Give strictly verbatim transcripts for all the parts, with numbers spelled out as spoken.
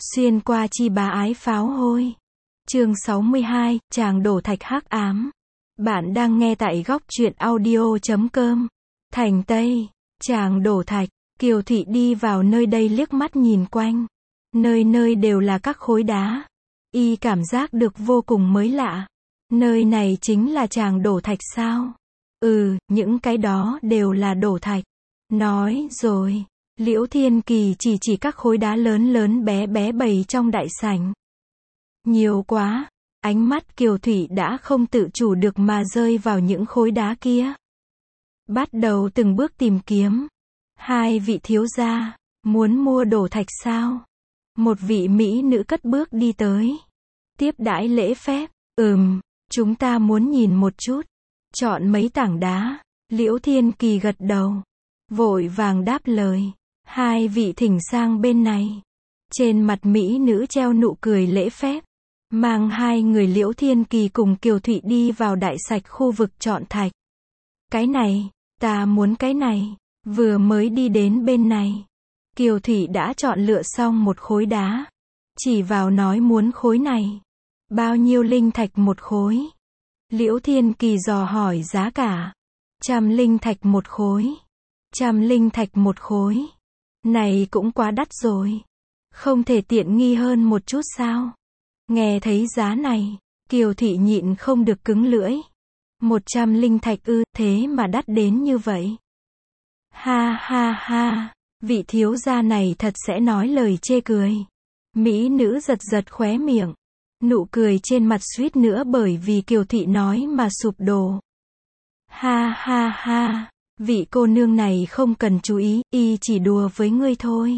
Xuyên qua chi bá ái pháo hôi. Chương sáu mươi hai, chàng đổ thạch hắc ám. Bạn đang nghe tại góc truyện audio chấm com. Thành Tây, chàng đổ thạch. Kiều Thị đi vào nơi đây liếc mắt nhìn quanh. Nơi nơi đều là các khối đá. Y cảm giác được vô cùng mới lạ. Nơi này chính là chàng đổ thạch sao? Ừ, những cái đó đều là đổ thạch. Nói rồi. Liễu Thiên Kỳ chỉ chỉ các khối đá lớn lớn bé bé bày trong đại sảnh. Nhiều quá, ánh mắt Kiều Thủy đã không tự chủ được mà rơi vào những khối đá kia. Bắt đầu từng bước tìm kiếm. Hai vị thiếu gia, muốn mua đổ thạch sao? Một vị mỹ nữ cất bước đi tới. Tiếp đãi lễ phép, ừm, chúng ta muốn nhìn một chút. Chọn mấy tảng đá, Liễu Thiên Kỳ gật đầu. Vội vàng đáp lời. Hai vị thỉnh sang bên này. Trên mặt mỹ nữ treo nụ cười lễ phép. Mang hai người Liễu Thiên Kỳ cùng Kiều Thụy đi vào đại sạch khu vực chọn thạch. Cái này, ta muốn cái này. Vừa mới đi đến bên này. Kiều Thụy đã chọn lựa xong một khối đá. Chỉ vào nói muốn khối này. Bao nhiêu linh thạch một khối? Liễu Thiên Kỳ dò hỏi giá cả. Trăm linh thạch một khối. Trăm linh thạch một khối. Này cũng quá đắt rồi. Không thể tiện nghi hơn một chút sao? Nghe thấy giá này, Kiều Thị nhịn không được cứng lưỡi. Một trăm linh thạch ư, thế mà đắt đến như vậy. Ha ha ha, vị thiếu gia này thật sẽ nói lời chê cười. Mỹ nữ giật giật khóe miệng. Nụ cười trên mặt suýt nữa bởi vì Kiều Thị nói mà sụp đổ. Ha ha ha. Vị cô nương này không cần chú ý, y chỉ đùa với ngươi thôi.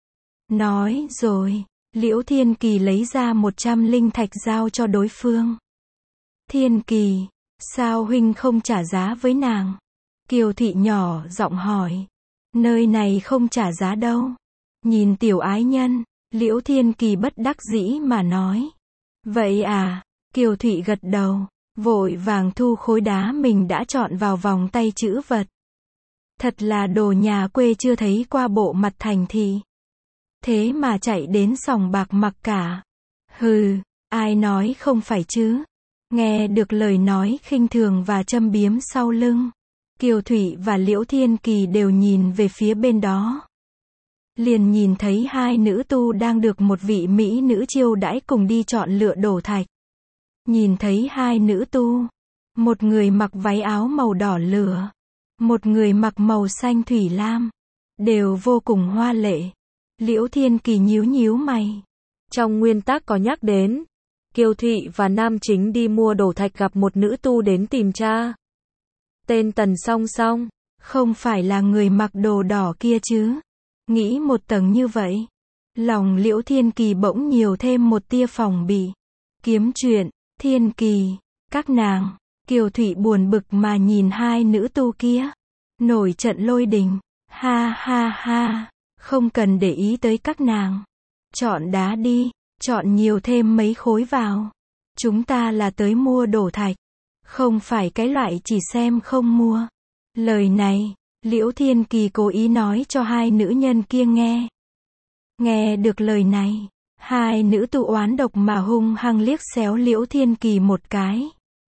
Nói rồi, Liễu Thiên Kỳ lấy ra một trăm linh thạch giao cho đối phương. Thiên Kỳ, sao huynh không trả giá với nàng? Kiều Thị nhỏ giọng hỏi. Nơi này không trả giá đâu. Nhìn tiểu ái nhân, Liễu Thiên Kỳ bất đắc dĩ mà nói. Vậy à, Kiều Thị gật đầu, vội vàng thu khối đá mình đã chọn vào vòng tay trữ vật. Thật là đồ nhà quê chưa thấy qua bộ mặt thành thị. Thế mà chạy đến sòng bạc mặc cả. Hừ, ai nói không phải chứ? Nghe được lời nói khinh thường và châm biếm sau lưng. Kiều Thủy và Liễu Thiên Kỳ đều nhìn về phía bên đó. Liền nhìn thấy hai nữ tu đang được một vị mỹ nữ chiêu đãi cùng đi chọn lựa đổ thạch. Nhìn thấy hai nữ tu. Một người mặc váy áo màu đỏ lửa. Một người mặc màu xanh thủy lam. Đều vô cùng hoa lệ. Liễu Thiên Kỳ nhíu nhíu mày. Trong nguyên tắc có nhắc đến. Kiều Thụy và nam chính đi mua đổ thạch gặp một nữ tu đến tìm cha. Tên Tần Song Song. Không phải là người mặc đồ đỏ kia chứ. Nghĩ một tầng như vậy. Lòng Liễu Thiên Kỳ bỗng nhiều thêm một tia phòng bị. Kiếm chuyện, Thiên Kỳ, các nàng. Kiều Thụy buồn bực mà nhìn hai nữ tu kia. Nổi trận lôi đình. Ha ha ha. Không cần để ý tới các nàng. Chọn đá đi. Chọn nhiều thêm mấy khối vào. Chúng ta là tới mua đổ thạch. Không phải cái loại chỉ xem không mua. Lời này, Liễu Thiên Kỳ cố ý nói cho hai nữ nhân kia nghe. Nghe được lời này, hai nữ tu oán độc mà hung hăng liếc xéo Liễu Thiên Kỳ một cái.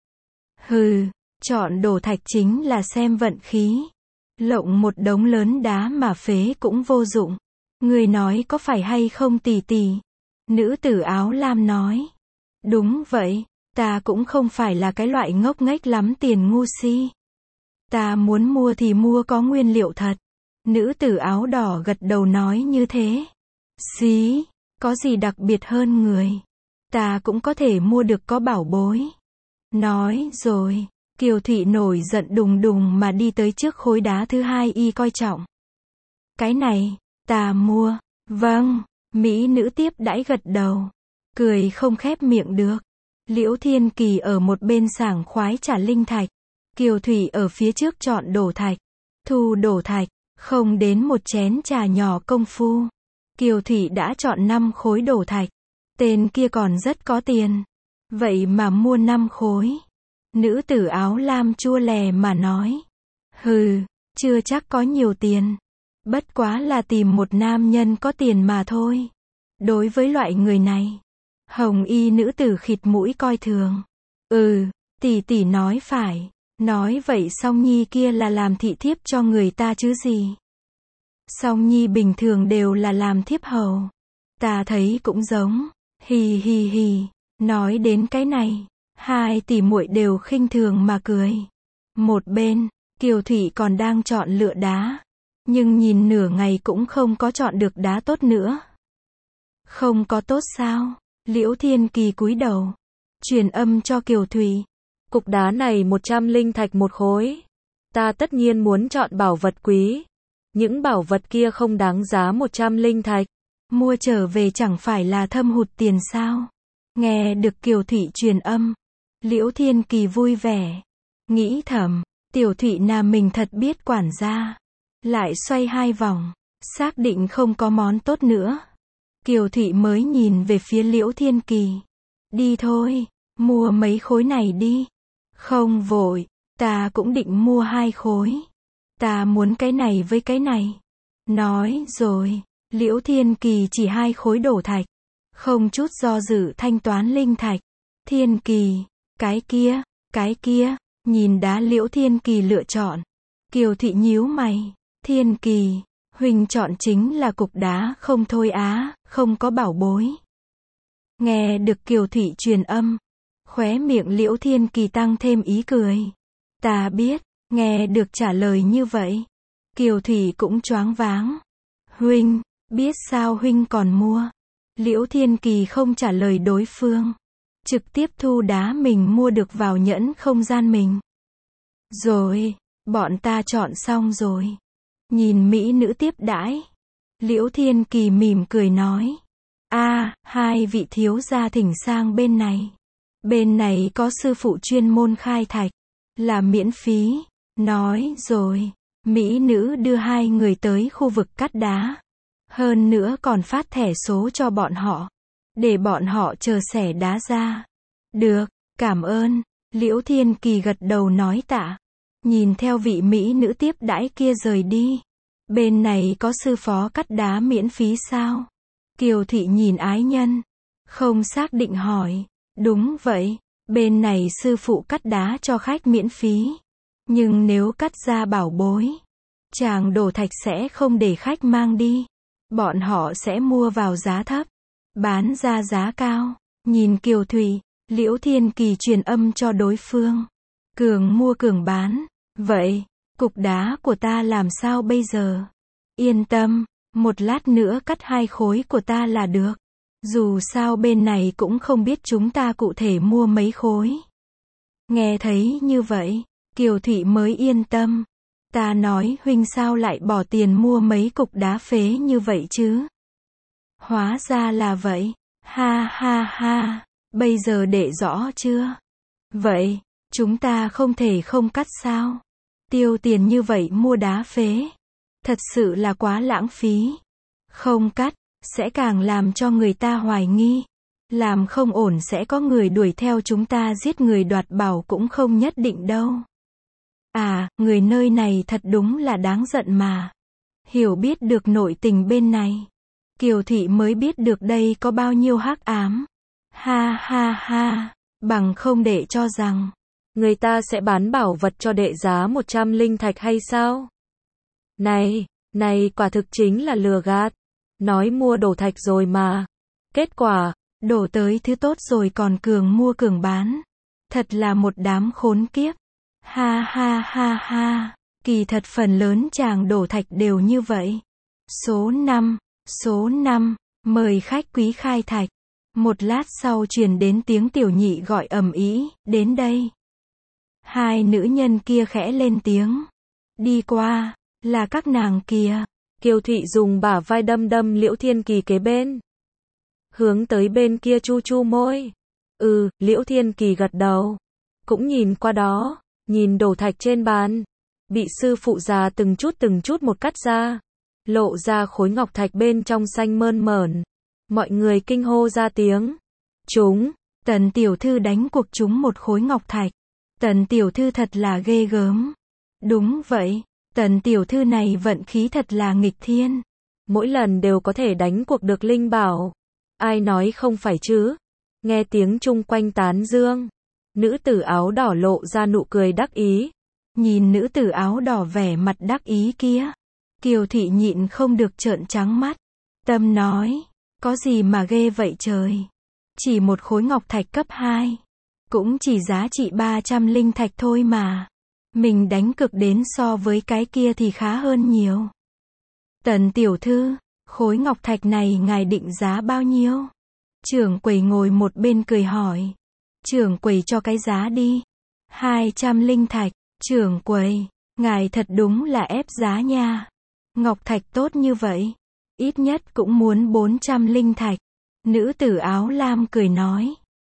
Hừ, chọn đổ thạch chính là xem vận khí. Lộng một đống lớn đá mà phế cũng vô dụng. Người nói có phải hay không tỷ tỷ? Nữ tử áo lam nói. Đúng vậy, ta cũng không phải là cái loại ngốc nghếch lắm tiền ngu si. Ta muốn mua thì mua có nguyên liệu thật. Nữ tử áo đỏ gật đầu nói như thế. Xí, có gì đặc biệt hơn người? Ta cũng có thể mua được có bảo bối. Nói rồi, Kiều Thị nổi giận đùng đùng mà đi tới trước khối đá thứ hai y coi trọng. Cái này, ta mua. Vâng, mỹ nữ tiếp đãi gật đầu. Cười không khép miệng được. Liễu Thiên Kỳ ở một bên sảng khoái trả linh thạch. Kiều Thủy ở phía trước chọn đổ thạch. Thu đổ thạch, không đến một chén trà nhỏ công phu. Kiều Thủy đã chọn năm khối đổ thạch. Tên kia còn rất có tiền. Vậy mà mua năm khối. Nữ tử áo lam chua lè mà nói. Hừ, chưa chắc có nhiều tiền. Bất quá là tìm một nam nhân có tiền mà thôi. Đối với loại người này, hồng y nữ tử khịt mũi coi thường. Ừ, tỷ tỷ nói phải. Nói vậy Song Nhi kia là làm thị thiếp cho người ta chứ gì. Song Nhi bình thường đều là làm thiếp hầu. Ta thấy cũng giống. Hì hì hì. Nói đến cái này, hai tỷ muội đều khinh thường mà cười. Một bên, Kiều Thụy còn đang chọn lựa đá. Nhưng nhìn nửa ngày cũng không có chọn được đá tốt nữa. Không có tốt sao? Liễu Thiên Kỳ cúi đầu. Truyền âm cho Kiều Thụy. Cục đá này một trăm linh thạch một khối. Ta tất nhiên muốn chọn bảo vật quý. Những bảo vật kia không đáng giá một trăm linh thạch. Mua trở về chẳng phải là thâm hụt tiền sao? Nghe được Kiều Thụy truyền âm. Liễu Thiên Kỳ vui vẻ. Nghĩ thầm, tiểu Thụy nhà mình thật biết quản gia. Lại xoay hai vòng. Xác định không có món tốt nữa. Kiều Thụy mới nhìn về phía Liễu Thiên Kỳ. Đi thôi, mua mấy khối này đi. Không vội, ta cũng định mua hai khối. Ta muốn cái này với cái này. Nói rồi, Liễu Thiên Kỳ chỉ hai khối đổ thạch. Không chút do dự thanh toán linh thạch. Thiên Kỳ, cái kia, cái kia, nhìn đá Liễu Thiên Kỳ lựa chọn. Kiều Thụy nhíu mày. Thiên Kỳ, huynh chọn chính là cục đá không thôi á, không có bảo bối. Nghe được Kiều Thụy truyền âm. Khóe miệng Liễu Thiên Kỳ tăng thêm ý cười. Ta biết, nghe được trả lời như vậy. Kiều Thụy cũng choáng váng. Huynh, biết sao huynh còn mua. Liễu Thiên Kỳ không trả lời đối phương. Trực tiếp thu đá mình mua được vào nhẫn không gian mình. Rồi, bọn ta chọn xong rồi. Nhìn mỹ nữ tiếp đãi. Liễu Thiên Kỳ mỉm cười nói. A, hai vị thiếu gia thỉnh sang bên này. Bên này có sư phụ chuyên môn khai thạch. Là miễn phí. Nói rồi. Mỹ nữ đưa hai người tới khu vực cắt đá. Hơn nữa còn phát thẻ số cho bọn họ. Để bọn họ chờ xẻ đá ra. Được, cảm ơn. Liễu Thiên Kỳ gật đầu nói tạ. Nhìn theo vị mỹ nữ tiếp đãi kia rời đi. Bên này có sư phó cắt đá miễn phí sao? Kiều Thụy nhìn ái nhân. Không xác định hỏi. Đúng vậy. Bên này sư phụ cắt đá cho khách miễn phí. Nhưng nếu cắt ra bảo bối, chàng đổ thạch sẽ không để khách mang đi. Bọn họ sẽ mua vào giá thấp. Bán ra giá cao. Nhìn Kiều Thụy, Liễu Thiên Kỳ truyền âm cho đối phương. Cường mua cường bán. Vậy, cục đá của ta làm sao bây giờ? Yên tâm, một lát nữa cắt hai khối của ta là được. Dù sao bên này cũng không biết chúng ta cụ thể mua mấy khối. Nghe thấy như vậy, Kiều Thụy mới yên tâm. Ta nói huynh sao lại bỏ tiền mua mấy cục đá phế như vậy chứ? Hóa ra là vậy. Ha ha ha, bây giờ để rõ chưa? Vậy, chúng ta không thể không cắt sao? Tiêu tiền như vậy mua đá phế. Thật sự là quá lãng phí. Không cắt, sẽ càng làm cho người ta hoài nghi. Làm không ổn sẽ có người đuổi theo chúng ta giết người đoạt bảo cũng không nhất định đâu. À, người nơi này thật đúng là đáng giận mà. Hiểu biết được nội tình bên này. Kiều Thụy mới biết được đây có bao nhiêu hắc ám. Ha ha ha, bằng không để cho rằng người ta sẽ bán bảo vật cho đệ giá một trăm linh thạch hay sao? Này, này quả thực chính là lừa gạt. Nói mua đổ thạch rồi mà. Kết quả, đổ tới thứ tốt rồi còn cường mua cường bán. Thật là một đám khốn kiếp. Ha ha ha ha, kỳ thật phần lớn chàng đổ thạch đều như vậy. Số năm, số năm, mời khách quý khai thạch. Một lát sau truyền đến tiếng tiểu nhị gọi ầm ĩ, đến đây. Hai nữ nhân kia khẽ lên tiếng. Đi qua, là các nàng kia. Kiều Thụy dùng bả vai đâm đâm Liễu Thiên Kỳ kế bên. Hướng tới bên kia chu chu môi. Ừ, Liễu Thiên Kỳ gật đầu. Cũng nhìn qua đó, nhìn đổ thạch trên bàn. Bị sư phụ già từng chút từng chút một cắt ra. Lộ ra khối ngọc thạch bên trong xanh mơn mởn. Mọi người kinh hô ra tiếng. Chúng, Tần tiểu thư đánh cuộc chúng một khối ngọc thạch. Tần tiểu thư thật là ghê gớm. Đúng vậy, Tần tiểu thư này vận khí thật là nghịch thiên. Mỗi lần đều có thể đánh cuộc được linh bảo. Ai nói không phải chứ? Nghe tiếng chung quanh tán dương. Nữ tử áo đỏ lộ ra nụ cười đắc ý. Nhìn nữ tử áo đỏ vẻ mặt đắc ý kia. Kiều Thị nhịn không được trợn trắng mắt. Tâm nói, có gì mà ghê vậy trời. Chỉ một khối ngọc thạch cấp hai. Cũng chỉ giá trị ba trăm linh thạch thôi mà. Mình đánh cực đến so với cái kia thì khá hơn nhiều. Tần tiểu thư, khối ngọc thạch này ngài định giá bao nhiêu? Trưởng quầy ngồi một bên cười hỏi. Trưởng quầy cho cái giá đi. hai trăm linh thạch. Trưởng quầy, ngài thật đúng là ép giá nha. Ngọc thạch tốt như vậy, ít nhất cũng muốn bốn trăm linh thạch. Nữ tử áo lam cười nói.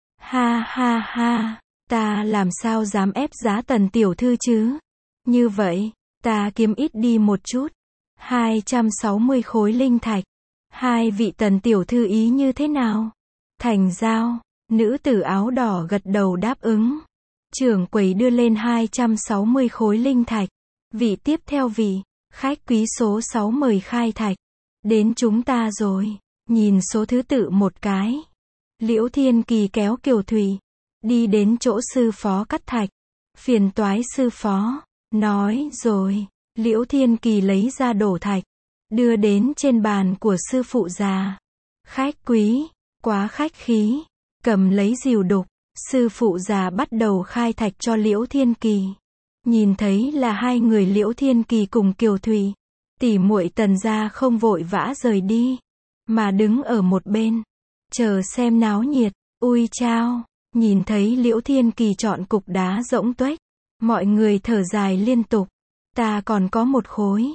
Ha ha ha, ta làm sao dám ép giá Tần tiểu thư chứ? Như vậy, ta kiếm ít đi một chút. hai trăm sáu mươi khối linh thạch. Hai vị Tần tiểu thư ý như thế nào? Thành giao, nữ tử áo đỏ gật đầu đáp ứng. Trưởng quầy đưa lên hai trăm sáu mươi khối linh thạch. Vị tiếp theo vị, khách quý số sáu mời khai thạch. Đến chúng ta rồi. Nhìn số thứ tự một cái. Liễu Thiên Kỳ kéo Kiều Thủy. Đi đến chỗ sư phó cắt thạch. Phiền toái sư phó. Nói rồi. Liễu Thiên Kỳ lấy ra đổ thạch. Đưa đến trên bàn của sư phụ già. Khách quý. Quá khách khí. Cầm lấy rìu đục. Sư phụ già bắt đầu khai thạch cho Liễu Thiên Kỳ. Nhìn thấy là hai người Liễu Thiên Kỳ cùng Kiều Thủy. Tỷ muội Tần gia không vội vã rời đi. Mà đứng ở một bên. Chờ xem náo nhiệt. Ui chao. Nhìn thấy Liễu Thiên Kỳ chọn cục đá rỗng tuếch. Mọi người thở dài liên tục. Ta còn có một khối.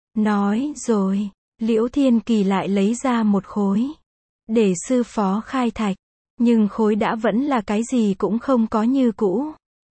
Nói rồi. Liễu Thiên Kỳ lại lấy ra một khối. Để sư phó khai thạch. Nhưng khối đã vẫn là cái gì cũng không có như cũ.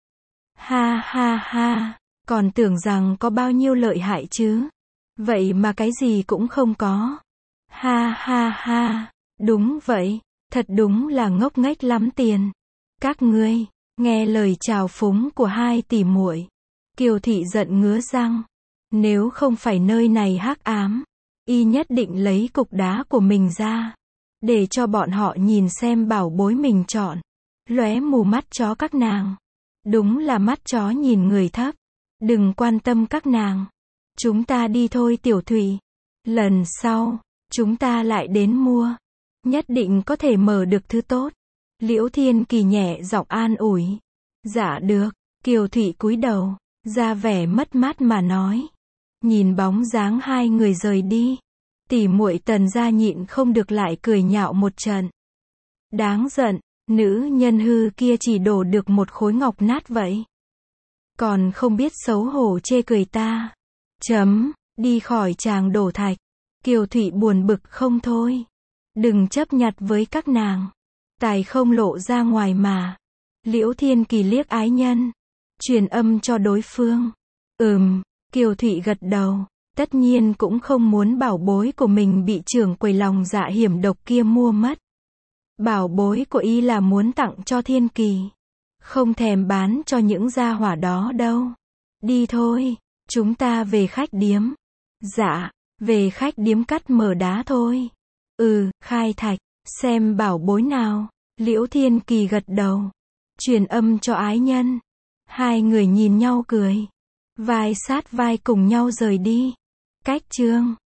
Ha ha ha. Còn tưởng rằng có bao nhiêu lợi hại chứ. Vậy mà cái gì cũng không có. Ha ha ha. Đúng vậy. Thật đúng là ngốc nghếch lắm tiền. Các ngươi, nghe lời chào phúng của hai tỷ muội. Kiều Thị giận ngứa răng. Nếu không phải nơi này hắc ám, y nhất định lấy cục đá của mình ra. Để cho bọn họ nhìn xem bảo bối mình chọn. Lóe mù mắt chó các nàng. Đúng là mắt chó nhìn người thấp. Đừng quan tâm các nàng. Chúng ta đi thôi Tiểu Thủy. Lần sau, chúng ta lại đến mua. Nhất định có thể mở được thứ tốt. Liễu Thiên Kỳ nhẹ giọng an ủi. Dạ được. Kiều Thủy cúi đầu, ra vẻ mất mát mà nói. Nhìn bóng dáng hai người rời đi. Tỷ muội Tần gia nhịn không được lại cười nhạo một trận. Đáng giận, nữ nhân hư kia chỉ đổ được một khối ngọc nát vậy. Còn không biết xấu hổ chê cười ta. Chấm, đi khỏi tràng đổ thạch. Kiều Thủy buồn bực không thôi. Đừng chấp nhặt với các nàng. Tài không lộ ra ngoài mà. Liễu Thiên Kỳ liếc ái nhân. Truyền âm cho đối phương. Ừm, Kiều Thủy gật đầu. Tất nhiên cũng không muốn bảo bối của mình bị trưởng quầy lòng dạ hiểm độc kia mua mất. Bảo bối của y là muốn tặng cho Thiên Kỳ. Không thèm bán cho những gia hỏa đó đâu. Đi thôi, chúng ta về khách điếm. Dạ, về khách điếm cắt mở đá thôi. Ừ, khai thạch, xem bảo bối nào. Liễu Thiên Kỳ gật đầu. Truyền âm cho ái nhân. Hai người nhìn nhau cười. Vai sát vai cùng nhau rời đi. Cách chương